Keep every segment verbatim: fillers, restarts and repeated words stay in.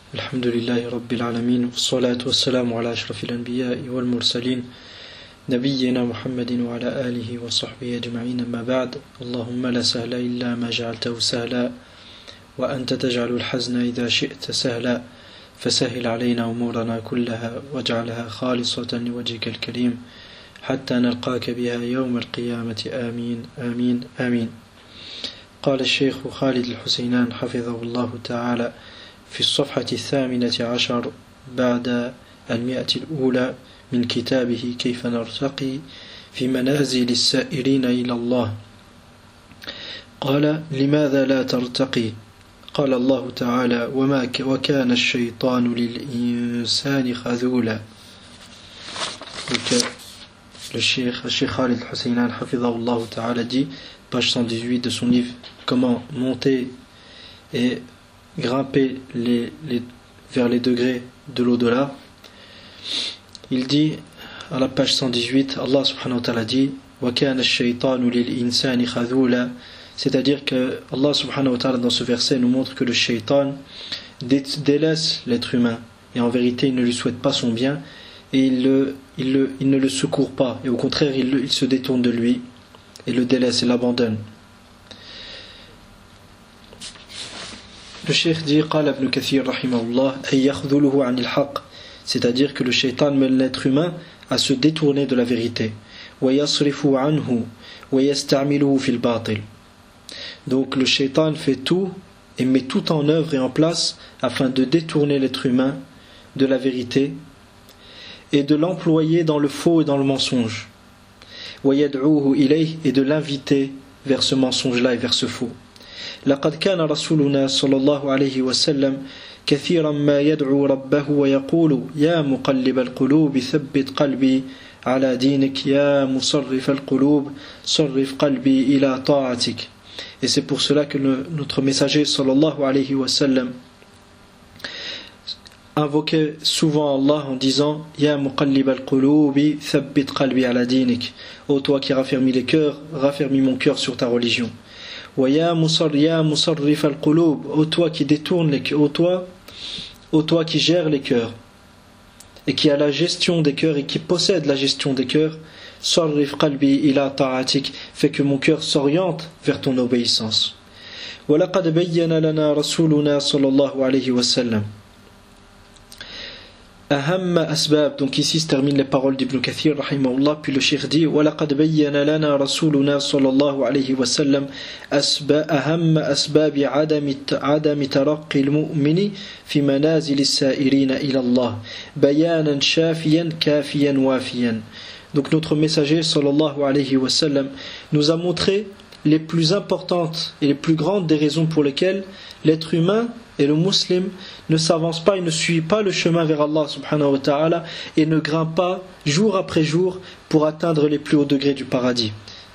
الحمد لله رب العالمين والصلاة والسلام على أشرف الأنبياء والمرسلين نبينا محمد وعلى آله وصحبه أجمعين أما بعد اللهم لا سهل إلا ما جعلته سهلا وأنت تجعل الحزن إذا شئت سهلا فسهل علينا أمورنا كلها واجعلها خالصة لوجهك الكريم حتى نلقاك بها يوم القيامة آمين آمين آمين. قال الشيخ خالد الحسينان حفظه الله تعالى في الصفحة الثامنة عشر بعد المئة الأولى من كتابه كيف نرتقي في منازل السائرين إلى الله. قال لماذا لا ترتقي؟ قال الله تعالى وما وكان الشيطان للإنسان خذولا. Le Cheikh, le Cheikh Khalid Husaynan Hafidhahullah Ta'ala dit, page cent dix-huit de son livre, comment monter et grimper les, les, vers les degrés de l'au-delà. Il dit, à la page cent dix-huit, Allah subhanahu wa ta'ala dit وَكَانَ الشَّيْطَانُ لِلْإِنسَانِ خَذُولًا, c'est-à-dire que Allah subhanahu wa ta'ala dans ce verset nous montre que le shaitan délaisse l'être humain et en vérité il ne lui souhaite pas son bien et il, le, il, le, il ne le secourt pas et au contraire il, il se détourne de lui et le délaisse et l'abandonne. Le cheikh dit قال ابن كثير رحمه الله أن يخذله عن الحق, c'est-à-dire que le shaitan mène l'être humain à se détourner de la vérité. ويصرف عنه ويستعمله في الباطل. Donc le shaitan fait tout et met tout en œuvre et en place afin de détourner l'être humain de la vérité et de l'employer dans le faux et dans le mensonge. ويدعوه إليه, et de l'inviter vers ce mensonge-là et vers ce faux. لقد كان رسولنا صلى الله عليه وسلم كثيرا ما يدعو ربه ويقول يا مقلب القلوب ثبت قلبي على دينك يا مصرف القلوب صرف قلبي إلى طاعتك. Et c'est pour cela que le, notre messager sallallahu alayhi wa sallam invoquait souvent Allah en disant Ya muqallib al-qulubi thabbit qalbi ala dinik, ô toi qui raffermis les cœurs, raffermis mon cœur sur ta religion. Wa ya musar ya musarrif al-qulub, ô toi qui détourne les cœurs, ô toi, ô toi qui gère les cœurs et qui a la gestion des cœurs et qui possède la gestion des cœurs, sarrif qalbi ila ta'atik, fait que mon cœur s'oriente vers ton obéissance. Wa laqad bayyana lana rasuluna sallallahu alayhi wa sallam أهم أسباب. Donc ici se terminent les paroles d'Ibn Kathir rahimahullah, puis le cheikh dit وَلَقَدْ بَيَّنَ لَنَا رَسُولُنَا صلى الله عليه وسلم أهم أسباب عدم عدم ترقي المؤمن في منازل السائرين إلى الله بيانا شافيا كافيا وافيا. Donc notre messager sallallahu alayhi wa sallam nous a montré les plus importantes et les plus grandes des raisons pour lesquelles l'être humain et le musulman ne s'avance pas et ne suit pas le chemin vers Allah subhanahu wa ta'ala et ne grimpe pas jour après jour pour atteindre les plus hauts degrés du paradis.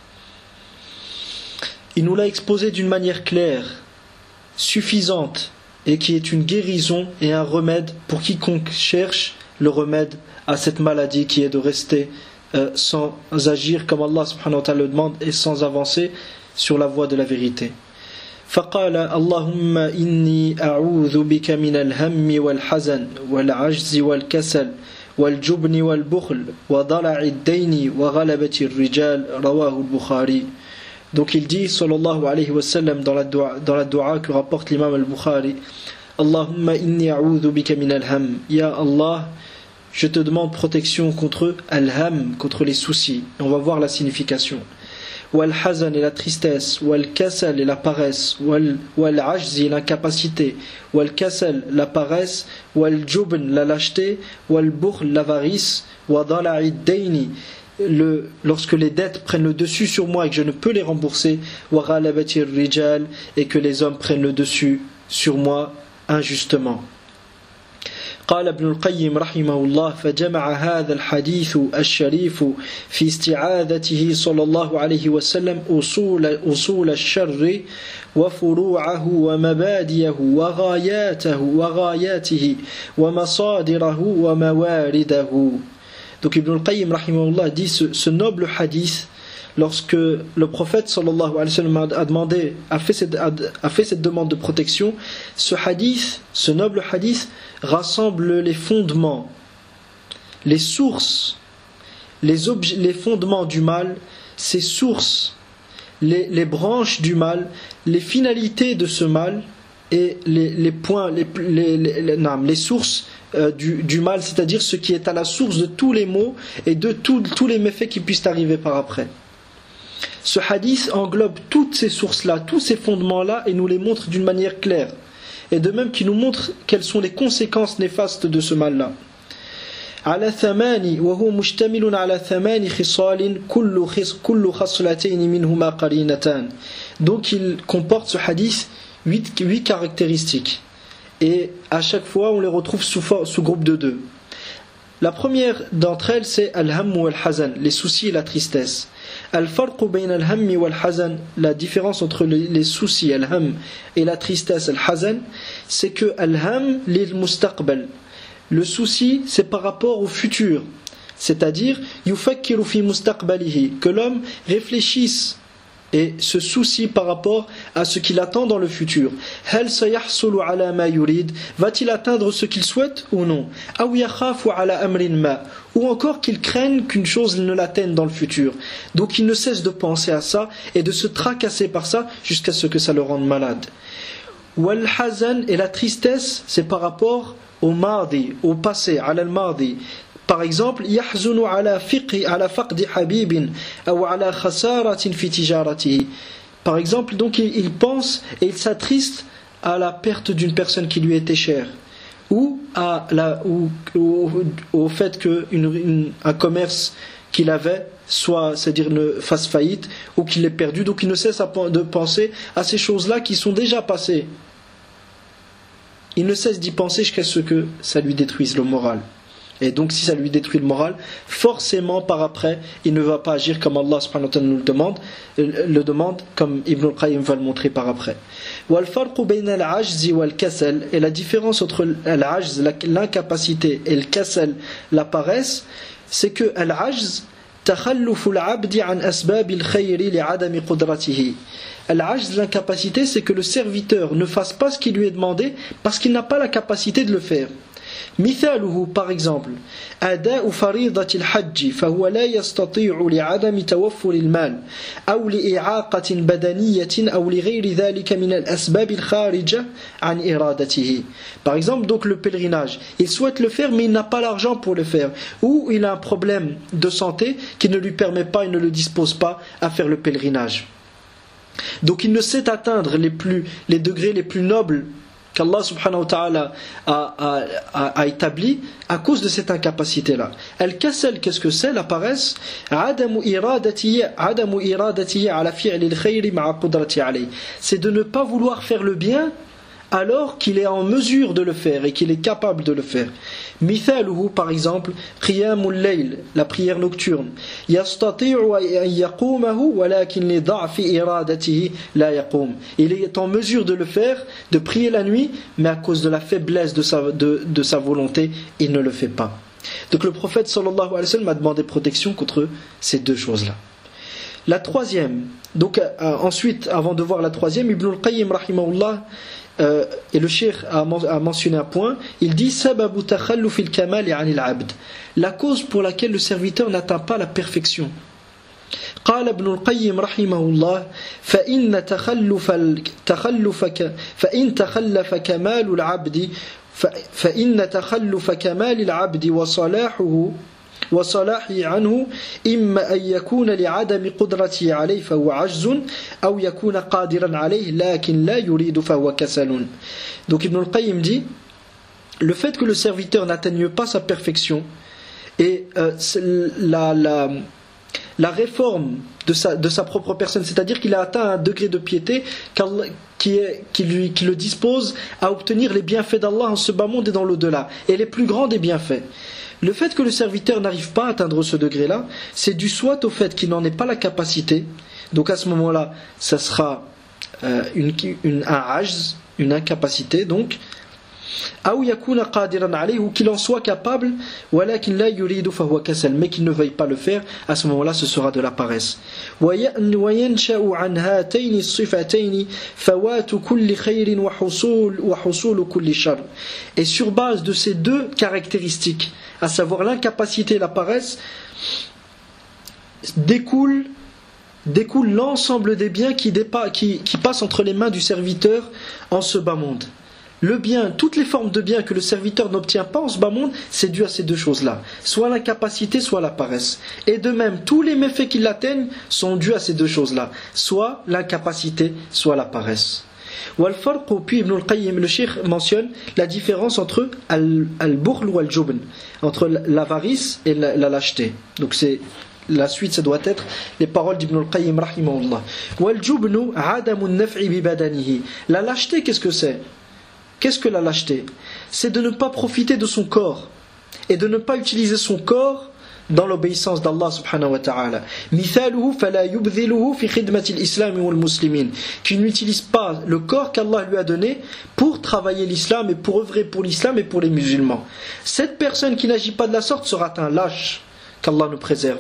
Il nous l'a exposé d'une manière claire, suffisante et qui est une guérison et un remède pour quiconque cherche le remède à cette maladie qui est de rester euh, sans agir comme Allah subhanahu wa ta'ala le demande et sans avancer sur la voie de la vérité. فقال اللهم إني أعوذ بك من الهم والحزن والعجز والكسل والجبن والبخل وضلع الدين وغلبة الرجال رواه البخاري. Donc il dit sallallahu alayhi wa sallam dans la dua, dans la dua que rapporte l'imam al-Bukhari Allahumma inni a'udhu bika min al-ham, ya Allah je te demande protection contre al-ham, contre les soucis. Et on va voir la signification. Wal-hazan et la tristesse, wal-kasal et la paresse, wal-ajzi l'incapacité, wal-kasal la paresse, wal-jubn la lâcheté, wal-bukhl l'avarice, wa-dala'id dayni le lorsque les dettes prennent le dessus sur moi et que je ne peux les rembourser, wa ghalabatir rijal et que les hommes prennent le dessus sur moi injustement. قال ابن القيم رحمه الله فجمع هذا الحديث الشريف في استعاذته صلى الله عليه وسلم أصول, أصول الشر وفروعه ومبادئه وغاياته وغاياته ومصادره وموارده. Donc Ibn al-Qayyim rahimahullah dit ce, ce noble hadith, lorsque le prophète sallallahu alayhi wa sallam a demandé, a fait cette, a, a fait cette demande de protection, ce hadith, ce noble hadith, rassemble les fondements, les sources, les, obje- les fondements du mal, ses sources, les, les branches du mal, les finalités de ce mal et les, les points, les, les, les, les, non, les sources euh, du, du mal, c'est-à-dire ce qui est à la source de tous les maux et de tout, tous les méfaits qui puissent arriver par après. Ce hadith englobe toutes ces sources-là, tous ces fondements-là et nous les montre d'une manière claire. Et de même qu'il nous montre quelles sont les conséquences néfastes de ce mal-là. على ثماني وهو مشتمل على ثمان خصال كل خص كل خصلتين منهما قرينتان. Donc il comporte ce hadith huit, huit caractéristiques et à chaque fois on les retrouve sous, sous groupe de deux. La première d'entre elles c'est al-ham ou al-hazan, les soucis et la tristesse. Al-farq bayna al-ham wa al-hazan, la différence entre les, les soucis al-ham et la tristesse al-hazan, c'est que al-ham lil mustaqbal. Le souci, c'est par rapport au futur, c'est-à-dire yufakkiru fi mustaqbalihi, que l'homme réfléchisse et se soucie par rapport à ce qu'il attend dans le futur. Hal sayahsulu ala ma yurid, va-t-il atteindre ce qu'il souhaite ou non? Aw yakhafu ala amrin ma, ou encore qu'il craigne qu'une chose ne l'atteigne dans le futur. Donc il ne cesse de penser à ça et de se tracasser par ça jusqu'à ce que ça le rende malade. Wal hazan, et la tristesse, c'est par rapport au mardi, au passé, ala al-mardi. Par exemple, yahzunu ala fiqhi ala faqdi habibin ou ala khasaratin fi tijaratihi. Par exemple, donc il, il pense et il s'attriste à la perte d'une personne qui lui était chère, ou à la ou au, au fait que une, une, un commerce qu'il avait soit, c'est-à-dire ne fasse faillite ou qu'il l'ait perdu. Donc il ne cesse de penser à ces choses-là qui sont déjà passées. Il ne cesse d'y penser jusqu'à ce que ça lui détruise le moral. Et donc si ça lui détruit le moral, forcément par après, il ne va pas agir comme Allah subhanahu wa ta'ala nous le demande, le demande comme Ibn al-Qayyim va le montrer par après. وَالْفَرْقُ بَيْنَ الْعَجْزِ وَالْكَسَلِ, et la différence entre l'ajz, l'incapacité, et le kasal, la paresse, c'est que al-ajz تخلف العبد عن أسباب الخير لعدم قدرته. Al-ajz, l'incapacité, c'est que le serviteur ne fasse pas ce qui lui est demandé parce qu'il n'a pas la capacité de le faire. مثاله, par exemple, أداء فريضة الحج فهو لا يستطيع لعدم توفر المال أو لإعاقة بدنية أو لغير ذلك من الأسباب الخارجة عن إرادته. Par exemple, donc le pèlerinage, il souhaite le faire mais il n'a pas l'argent pour le faire, ou il a un problème de santé qui ne lui permet pas, il ne le dispose pas à faire le pèlerinage. Donc il ne sait atteindre les, plus, les degrés les plus nobles qu'Allah subhanahu wa ta'ala a, a, a, a établi à cause de cette incapacité-là. Al-kasal, qu'est-ce que c'est? La paresse. C'est de ne pas vouloir faire le bien alors qu'il est en mesure de le faire et qu'il est capable de le faire. Mithaluhu, par exemple, qiyamul layl, la prière nocturne. Yastati'u an yaqumahu walakin li da'fi iradatihi la yaqum. Il est en mesure de le faire, de prier la nuit, mais à cause de la faiblesse de sa, de, de sa volonté, il ne le fait pas. Donc le prophète sallallahu alayhi wa sallam a demandé protection contre ces deux choses-là. La troisième, donc euh, ensuite, avant de voir la troisième, Ibn al-Qayyim rahimahullah, Euh, et le cheikh a, a mentionné un point. Il dit sababu takhalluf al-kamal 'an al-'abd, la cause pour laquelle le serviteur n'atteint pas la perfection. قال ابن القيم رحمه الله فإن تخلف تخلف فإن تخلف كمال العبد فإن تخلف كمال العبد وصلاحه وصلاحه عنه إما أن يكون لعدم قدرته عليه فهو عجز أو يكون قادرا عليه لكن لا يريد فهو كسل. Donc Ibn al-Qayyim dit le fait que le serviteur n'atteigne pas sa perfection et euh, la, la, la réforme de sa, de sa propre personne, c'est-à-dire qu'il a atteint un degré de piété qui, est, qui, lui, qui le dispose à obtenir les bienfaits d'Allah en ce bas monde et dans l'au-delà, et les plus grands des bienfaits. Le fait que le serviteur n'arrive pas à atteindre ce degré-là, c'est dû soit au fait qu'il n'en ait pas la capacité, donc à ce moment-là, ça sera euh, une, une, un ajz, une incapacité, donc, أو يكون قادرا عليه, ou qu'il en soit capable, ولكن لا يريد فهو كسل, mais qu'il ne veuille pas le faire, à ce moment-là ce sera de la paresse. وينشأ عن هاتين الصفتين فوات كل خير وحصول وحصول كل شر. Et sur base de ces deux caractéristiques, à savoir l'incapacité et la paresse, découle découle l'ensemble des biens qui, dépa- qui, qui passent entre les mains du serviteur en ce bas monde. Le bien, toutes les formes de biens que le serviteur n'obtient pas en ce bas monde, c'est dû à ces deux choses-là, soit l'incapacité, soit la paresse. Et de même, tous les méfaits qui l'atteignent sont dus à ces deux choses-là, soit l'incapacité, soit la paresse. Wal-farq, puis Ibn al-Qayyim, le cheikh mentionne la différence entre al-bukhl ou al-jubn, entre l'avarice et la, la lâcheté. Donc c'est la suite, ça doit être les paroles d'Ibn al-Qayyim rahimahullah. Wal-jubnu adamu an-naf'i bi badanihi. La lâcheté, qu'est-ce que c'est? Qu'est-ce que la lâcheté? C'est de ne pas profiter de son corps et de ne pas utiliser son corps dans l'obéissance d'Allah subhanahu wa ta'ala. Mithaluhu fala yubdhiluhu fi khidmati al-islam wal muslimin, qui n'utilise pas le corps qu'Allah lui a donné pour travailler l'islam et pour œuvrer pour l'islam et pour les musulmans. Cette personne qui n'agit pas de la sorte sera un lâche, qu'Allah nous préserve.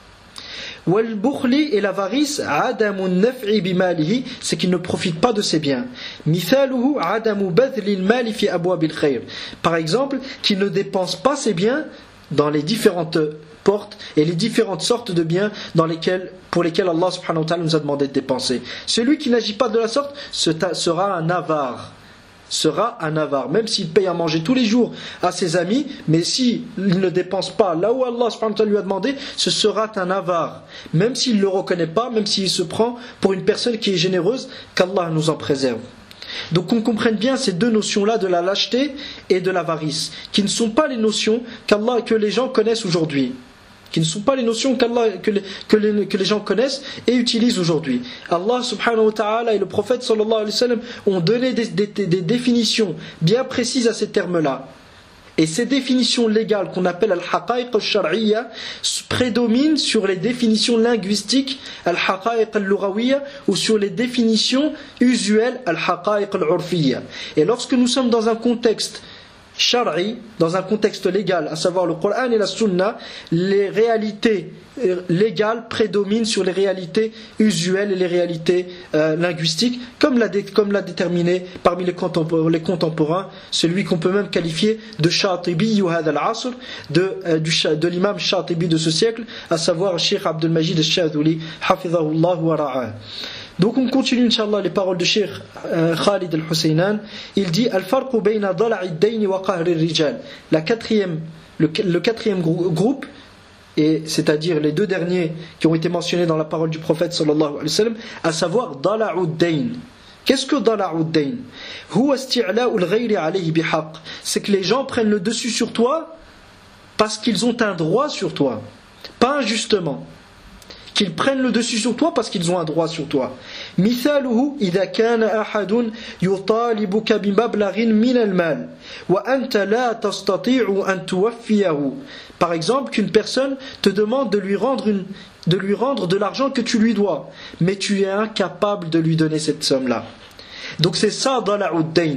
Wal-bukhli et l'avarice, adamu naf'i bimalihi, c'est qu'il ne profite pas de ses biens. Mithaluhu adamu badli al-mali fi abwabil khair. Par exemple, qu'il ne dépense pas ses biens dans les différentes portes et les différentes sortes de biens dans lesquels, pour lesquels Allah subhanahu wa ta'ala nous a demandé de dépenser. Celui qui n'agit pas de la sorte sera un avare. Sera un avare, même s'il paye à manger tous les jours à ses amis, mais s'il ne dépense pas là où Allah subhanahu wa ta'ala lui a demandé, ce sera un avare, même s'il ne le reconnaît pas, même s'il se prend pour une personne qui est généreuse, qu'Allah nous en préserve. Donc qu'on comprenne bien ces deux notions-là de la lâcheté et de l'avarice, qui ne sont pas les notions qu'Allah, que les gens connaissent aujourd'hui, qui ne sont pas les notions qu'Allah, que, les, que, les, que les gens connaissent et utilisent aujourd'hui. Allah subhanahu wa ta'ala et le prophète sallallahu alayhi wa sallam ont donné des, des, des définitions bien précises à ces termes-là. Et ces définitions légales qu'on appelle al-haqa'iq al-shar'iyya prédominent sur les définitions linguistiques al-haqa'iq al-lughawiyya ou sur les définitions usuelles al-haqa'iq al-urfiyya. Et lorsque nous sommes dans un contexte Shar'i, dans un contexte légal, à savoir le Coran et la Sunna, les réalités légales prédominent sur les réalités usuelles et les réalités euh, linguistiques, comme l'a, dé, comme l'a déterminé parmi les contemporains, les contemporains celui qu'on peut même qualifier de Shatibi ou Hadha al-Asr, de, euh, du, de l'imam Shatibi de ce siècle, à savoir Cheikh Abdul Majid al-Shadhuli, hafidhahullah wa ra'ah. Donc on continue Inch'Allah les paroles de Cheikh euh, Khalid al-Husaynan. Il dit Al-farqu bayna dala'i ad-dayn wa qahri ar-rijal. La quatrième, le, le quatrième groupe, et c'est-à-dire les deux derniers qui ont été mentionnés dans la parole du prophète sallallahu alayhi wa sallam, à savoir dala'u ad-dayn. Qu'est-ce que dala'u ad-dayn? Huwa isti'la'u al-ghayri alayhi bihaq. C'est que les gens prennent le dessus sur toi parce qu'ils ont un droit sur toi, pas injustement. Qu'ils prennent le dessus sur toi parce qu'ils ont un droit sur toi. Mithaluhu idha kana ahadun yutalibuka bimablarin min al-mal wa anta la tastati'u an tuwaffiyahu. Par exemple, qu'une personne te demande de lui rendre une, de lui rendre de l'argent que tu lui dois, mais tu es incapable de lui donner cette somme-là. Donc c'est ça dala'u ad-dayn.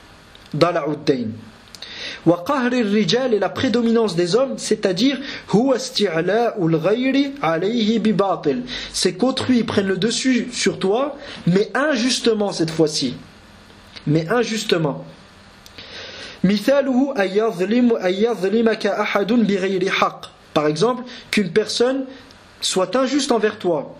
Dala'u ad-dayn. Wa qahri ar-rijal, et la prédominance des hommes, c'est-à-dire huwa isti'la'u al-ghayri alayhi bi batil. C'est qu'autrui prenne le dessus sur toi, mais injustement cette fois-ci. Mais injustement. Mithaluhu ayadhlimu ayadhlimaka ahadun bi ghayri haqq. Par exemple, qu'une personne soit injuste envers toi.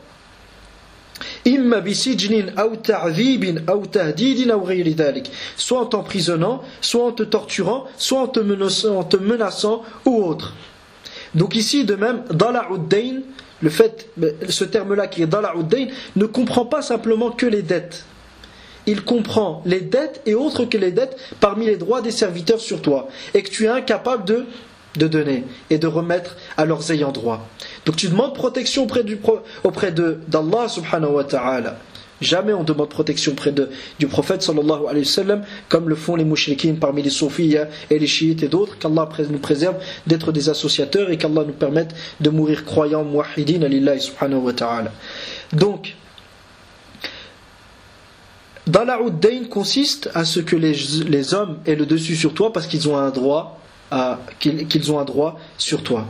Imma bisijnin aw ta'dhibin aw tahdidin aw ghayri dhalik, soit en t'emprisonnant, soit en te torturant, soit en te menaçant, en te menaçant ou autre. Donc ici de même dala'u ad-dayn, le fait, ce terme-là qui est dala'u ad-dayn ne comprend pas simplement que les dettes. Il comprend les dettes et autres que les dettes parmi les droits des serviteurs sur toi, et que tu es incapable de de donner et de remettre à leurs ayants droit. Donc tu demandes protection auprès, du, auprès de, d'Allah subhanahu wa ta'ala. Jamais on demande protection auprès de, du prophète sallallahu alayhi wa sallam, comme le font les mouchriquines parmi les soufis et les chiites et d'autres. Qu'Allah nous préserve d'être des associateurs et qu'Allah nous permette de mourir croyants muwahhidin lillahi subhanahu wa ta'ala. Donc Dala'u dayn consiste à ce que les, les hommes aient le dessus sur toi parce qu'ils ont un droit à, qu'ils, qu'ils ont un droit sur toi.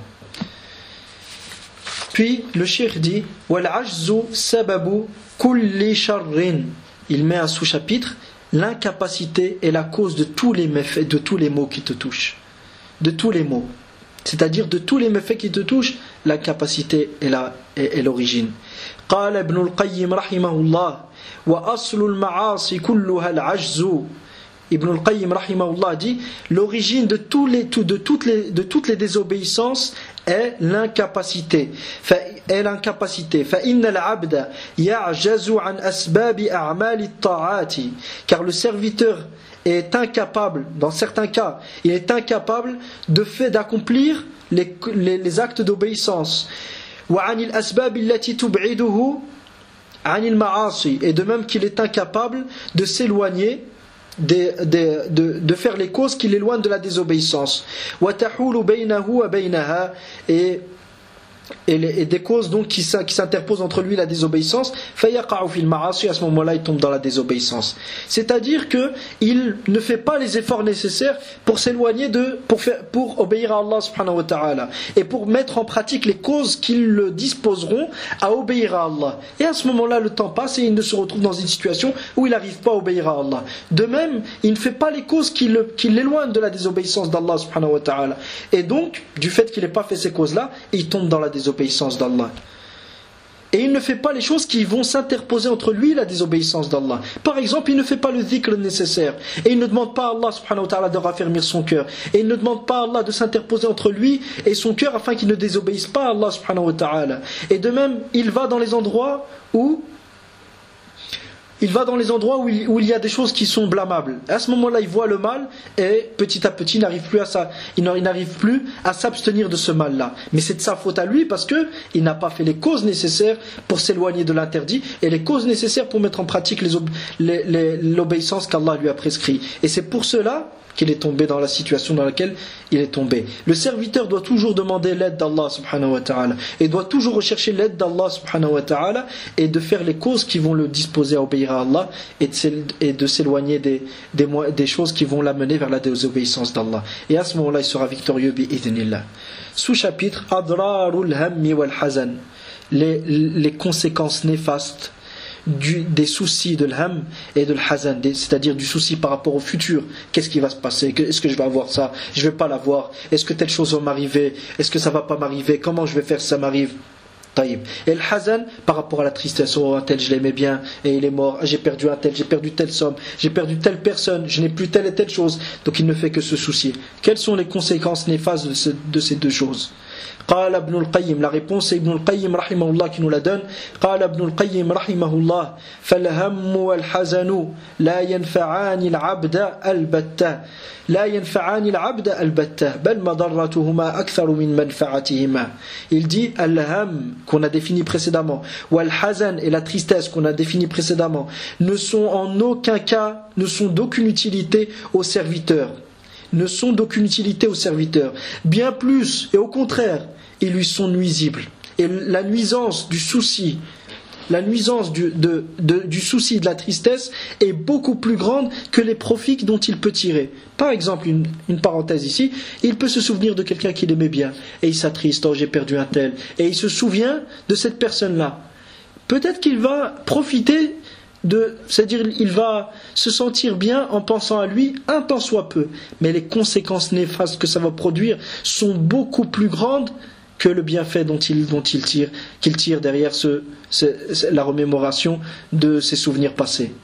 Puis le cheikh dit wal ajzu sababu kulli sharrin. Il met un sous-chapitre, l'incapacité est la cause de tous les méfaits, de tous les maux qui te touchent. De tous les maux. C'est-à-dire de tous les méfaits qui te touchent, l'incapacité est, la, est, est l'origine. قال ابن القيم رحمه الله وأصل المعاصي كلها العجز. Ibn al-Qayyim rahimahullah dit l'origine de, tous les, de, toutes les, de toutes les désobéissances est l'incapacité. Est l'incapacité. فإن العبد يعجز عن أسباب أعمال الطاعات. Car le serviteur est incapable, dans certains cas, il est incapable de fait d'accomplir les, les, les actes d'obéissance. وعن الأسباب التي تبعده عن المعاصي. Et de même qu'il est incapable de s'éloigner De, de, de, de faire les causes qui l'éloignent de la désobéissance. Et, et, les, et des causes donc qui, qui s'interposent entre lui et la désobéissance. À ce moment-là, il tombe dans la désobéissance. C'est-à-dire qu'il ne fait pas les efforts nécessaires pour s'éloigner de, pour, faire, pour obéir à Allah subhanahu wa ta'ala et pour mettre en pratique les causes qui le disposeront à obéir à Allah. Et à ce moment-là, le temps passe et il ne se retrouve dans une situation où il n'arrive pas à obéir à Allah. De même, il ne fait pas les causes qui, le, qui l'éloignent de la désobéissance d'Allah subhanahu wa ta'ala. Et donc, du fait qu'il n'ait pas fait ces causes-là, il tombe dans la désobéissance d'Allah. Et il ne fait pas les choses qui vont s'interposer entre lui et la désobéissance d'Allah. Par exemple, il ne fait pas le dhikr nécessaire. Et il ne demande pas à Allah subhanahu wa ta'ala de raffermir son cœur. Et il ne demande pas à Allah de s'interposer entre lui et son cœur afin qu'il ne désobéisse pas à Allah subhanahu wa ta'ala. Et de même, il va dans les endroits où Il va dans les endroits où il, où il y a des choses qui sont blâmables. À ce moment-là, il voit le mal et petit à petit, il n'arrive plus à, ça, il n'arrive plus à s'abstenir de ce mal-là. Mais c'est de sa faute à lui parce qu'il n'a pas fait les causes nécessaires pour s'éloigner de l'interdit et les causes nécessaires pour mettre en pratique les, les, les, l'obéissance qu'Allah lui a prescrit. Et c'est pour cela qu'il est tombé dans la situation dans laquelle il est tombé. Le serviteur doit toujours demander l'aide d'Allah subhanahu wa ta'ala et doit toujours rechercher l'aide d'Allah subhanahu wa ta'ala et de faire les causes qui vont le disposer à obéir à Allah et de, et de s'éloigner des, des, des choses qui vont l'amener vers la désobéissance d'Allah. Et à ce moment-là, il sera victorieux bi'idhnillah. Sous-chapitre Adrarul hammi wal hazan. Les, les conséquences néfastes Du, des soucis de l'ham et de l'hazan, c'est-à-dire du souci par rapport au futur. Qu'est-ce qui va se passer? Est-ce que je vais avoir ça? Je vais pas l'avoir? Est-ce que telle chose va m'arriver? Est-ce que ça va pas m'arriver? Comment je vais faire si ça m'arrive? Taïb. Et le hazan par rapport à la tristesse. Oh, un tel je l'aimais bien et il est mort. J'ai perdu un tel, j'ai perdu telle somme, j'ai perdu telle personne, je n'ai plus telle et telle chose. Donc il ne fait que se soucier. Quelles sont les conséquences néfastes de, ce, de ces deux choses? قال ابن القيم, la réponse c'est Ibn al-Qayyim rahimahullah qui nous la donne. قال ابن القيم رحمه الله فالهم والحزن لا ينفعان العبد البتة لا ينفعان العبد البتة بل مضرتهما أكثر من منفعتهما. Il dit al-ham qu'on a défini précédemment wal-hazan et la tristesse qu'on a défini précédemment ne sont en aucun cas, ne sont d'aucune utilité aux serviteurs. ne sont d'aucune utilité au serviteur. Bien plus, et au contraire, ils lui sont nuisibles. Et la nuisance du souci, la nuisance du, de, de, du souci de la tristesse est beaucoup plus grande que les profits dont il peut tirer. Par exemple, une, une parenthèse ici, il peut se souvenir de quelqu'un qu'il aimait bien, et il s'attriste, oh j'ai perdu un tel, et il se souvient de cette personne-là. Peut-être qu'il va profiter de, c'est-à-dire il va se sentir bien en pensant à lui un tant soit peu, mais les conséquences néfastes que ça va produire sont beaucoup plus grandes que le bienfait dont il, dont il tire, qu'il tire derrière ce, ce, la remémoration de ses souvenirs passés.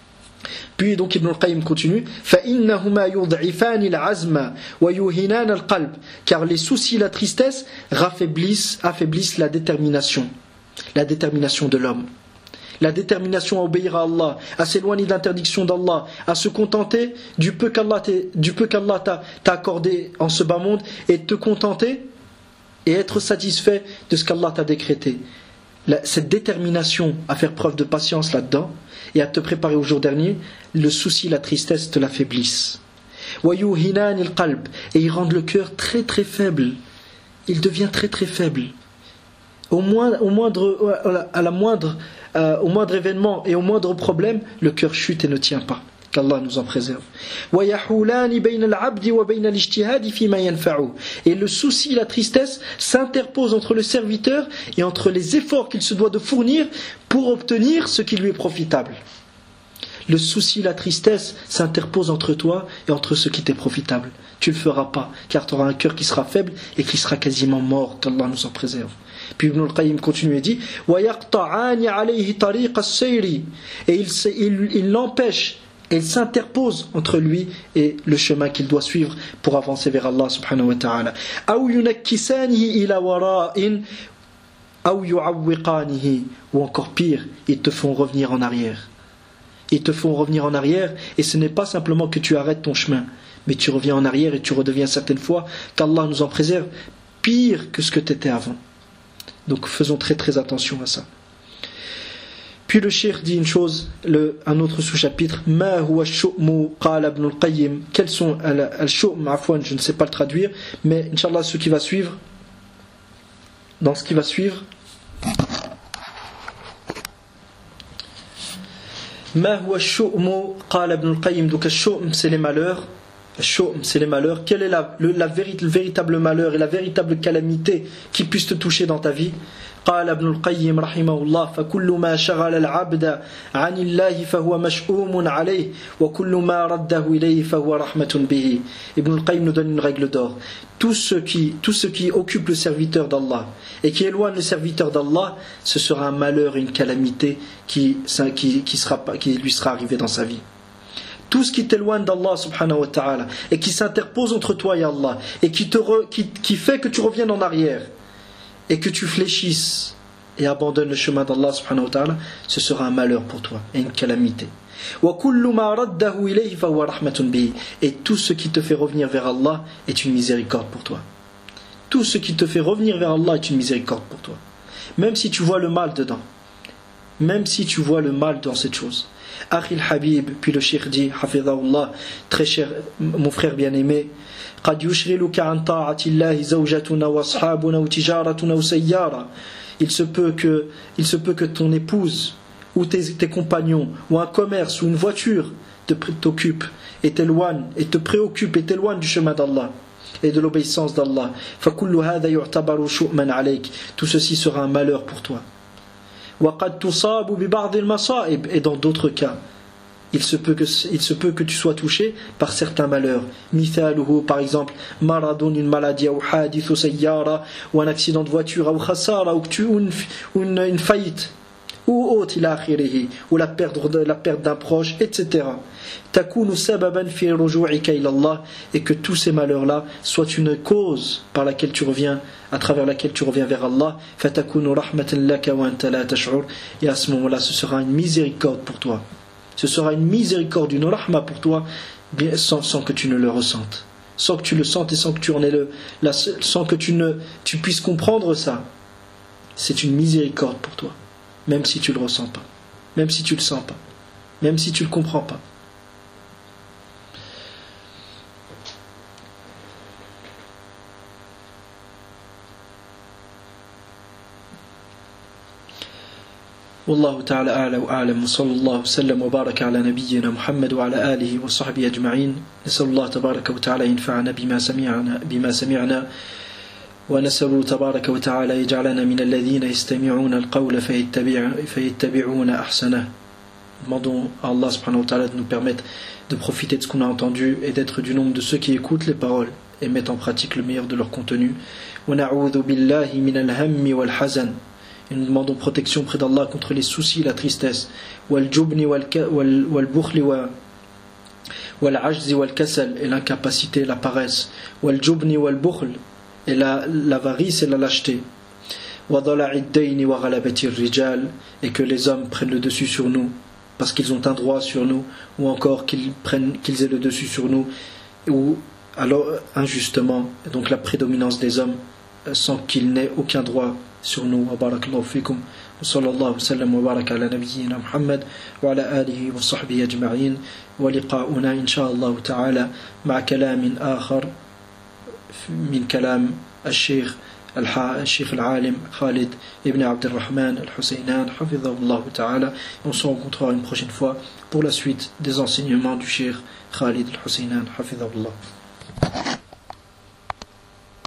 Puis donc Ibn al-Qayyim continue فَإِنَّهُمَا يُضْعِفَانِ الْعَزْمَ وَيُهِنَانَ الْقَلْبِ. Car les soucis et la tristesse affaiblissent, affaiblissent la détermination, la détermination de l'homme. La détermination à obéir à Allah, à s'éloigner de l'interdiction d'Allah, à se contenter du peu qu'Allah, du peu qu'Allah t'a, t'a accordé en ce bas monde et te contenter et être satisfait de ce qu'Allah t'a décrété. La, cette détermination à faire preuve de patience là-dedans et à te préparer au jour dernier, le souci, la tristesse te l'affaiblissent. وَيُهِنَانِ الْقَلْبِ. Et ils rendent le cœur très très faible. Il devient très très faible. Au moins, au moindre, à la moindre euh, au moindre événement et au moindre problème, le cœur chute et ne tient pas. Qu'Allah nous en préserve. Et le souci, la tristesse s'interposent entre le serviteur et entre les efforts qu'il se doit de fournir pour obtenir ce qui lui est profitable. Le souci, la tristesse s'interposent entre toi et entre ce qui t'est profitable. Tu ne le feras pas, car tu auras un cœur qui sera faible et qui sera quasiment mort. Qu'Allah nous en préserve. Puis Ibn al-Qayyim continue et dit et il, il, il l'empêche et il s'interpose entre lui et le chemin qu'il doit suivre pour avancer vers Allah subhanahu wa ta'ala. Ou encore pire, ils te font revenir en arrière. Ils te font revenir en arrière, et ce n'est pas simplement que tu arrêtes ton chemin, mais tu reviens en arrière et tu redeviens certaines fois, qu'Allah nous en préserve, pire que ce que tu étais avant. Donc faisons très très attention à ça. Puis le cheikh dit une chose, le, un autre sous-chapitre, Ma huwa ash-shu'mu qala Ibn al-Qayyim. Quels sont al-shu'm, afwan, je ne sais pas le traduire, mais Inch'Allah, ce qui va suivre, dans ce qui va suivre, Ma huwa ash-shu'mu qala Ibn al-Qayyim. Donc ash-shu'm, c'est les malheurs. Ash-shu'm, c'est les malheurs. Quel est la, le, la vérit, le véritable malheur et la véritable calamité qui puisse te toucher dans ta vie? قال ابن القيم رحمه الله فكل ما شغل العبد عن الله فهو مشؤوم عليه وكل ما رده إليه فهو رحمة به. Ibn al-Qayyim nous donne une règle d'or. Tout ce qui, tout ce qui occupe le serviteur d'Allah et qui éloigne le serviteur d'Allah, ce sera un malheur et une calamité qui, qui, qui, sera, qui lui sera arrivé dans sa vie. Tout ce qui t'éloigne d'Allah subhanahu wa ta'ala et qui s'interpose entre toi et Allah et qui, te re, qui, qui fait que tu reviennes en arrière et que tu fléchisses et abandonnes le chemin d'Allah subhanahu wa ta'ala, ce sera un malheur pour toi et une calamité. Et tout ce qui te fait revenir vers Allah est une miséricorde pour toi. Tout ce qui te fait revenir vers Allah est une miséricorde pour toi. Même si tu vois le mal dedans. Même si tu vois le mal dans cette chose. Akhil Habib, puis le cheikh dit, hafidhahullah, très cher, mon frère bien-aimé, قد يشغلك عن طاعة الله زوجتنا وأصحابنا وتجارتنا وسيارة. Il se peut que, il se peut que ton épouse ou tes, tes compagnons ou un commerce ou une voiture te, t'occupe et t'éloigne et te préoccupe et t'éloigne du chemin d'Allah et de l'obéissance d'Allah. فكل هذا يعتبر شؤما عليك. Tout ceci sera un malheur pour toi. وقد تصاب ببعض المصائب. Et dans d'autres cas, il se peut que, il se peut que tu sois touché par certains malheurs. Mithaluhu, par exemple, maradun, une maladie, ou hadith, ou sayyara, ou un accident de voiture, ou khasara, ou, une, une, une faillite, ou autre, il a akhirihi, ou la perte, la perte d'un proche, et cetera. Takunu sababan fi ruju'ika ila Allah, et que tous ces malheurs-là soient une cause par laquelle tu reviens, à travers laquelle tu reviens vers Allah. Fatakunu rahmatan laka wa anta la tash'ur, et à ce moment-là, ce sera une miséricorde pour toi. Ce sera une miséricorde, une rahma pour toi, bien, sans, sans que tu ne le ressentes, sans que tu le sentes et sans que tu en aies le, la, sans que tu ne, tu puisses comprendre ça. C'est une miséricorde pour toi, même si tu le ressens pas, même si tu le sens pas, même si tu le comprends pas. والله تعالى أعلى وأعلم وصلى الله وسلم وبارك على نبينا محمد وعلى آله وصحبه أجمعين. نسأل الله تبارك وتعالى ينفعنا بما سمعنا بما سمعنا ونسأل تبارك وتعالى يجعلنا من الذين يستمعون القول فيتبعون أحسنه. Demandons à Allah subhanahu wa ta'ala de nous permettre de profiter de ce qu'on a entendu et d'être du nombre de ceux qui écoutent les paroles et mettent en pratique le meilleur de leur contenu. ونعوذ بالله من الهم والحزن. Et nous demandons protection près d'Allah contre les soucis et la tristesse. والجبن والبخل والعجز والكسل, et l'incapacité, la paresse. والجبن والبخل, et la, l'avarice et la lâcheté. وضلع الدين وغلبة الرجال, et que les hommes prennent le dessus sur nous parce qu'ils ont un droit sur nous, ou encore qu'ils prennent, qu'ils aient le dessus sur nous, ou alors injustement, donc la prédominance des hommes sans qu'ils n'aient aucun droit sur nous. Wa barakallahu fikum wa sallallahu wa sallam wa baraka ala nabiyyina Muhammad wa ala alihi wa sahbihi ajma'in. Wa liqa'una inshallah ta'ala ma'a kalamin akhar min kalam al-sheikh Al-Sheikh Al-Alim Khalid ibn Abdelrahman Al-Husaynan hafidhahullah ta'ala. On se rencontrera une prochaine fois pour la suite des enseignements du Cheikh Khalid Al-Husaynan hafidhahullah.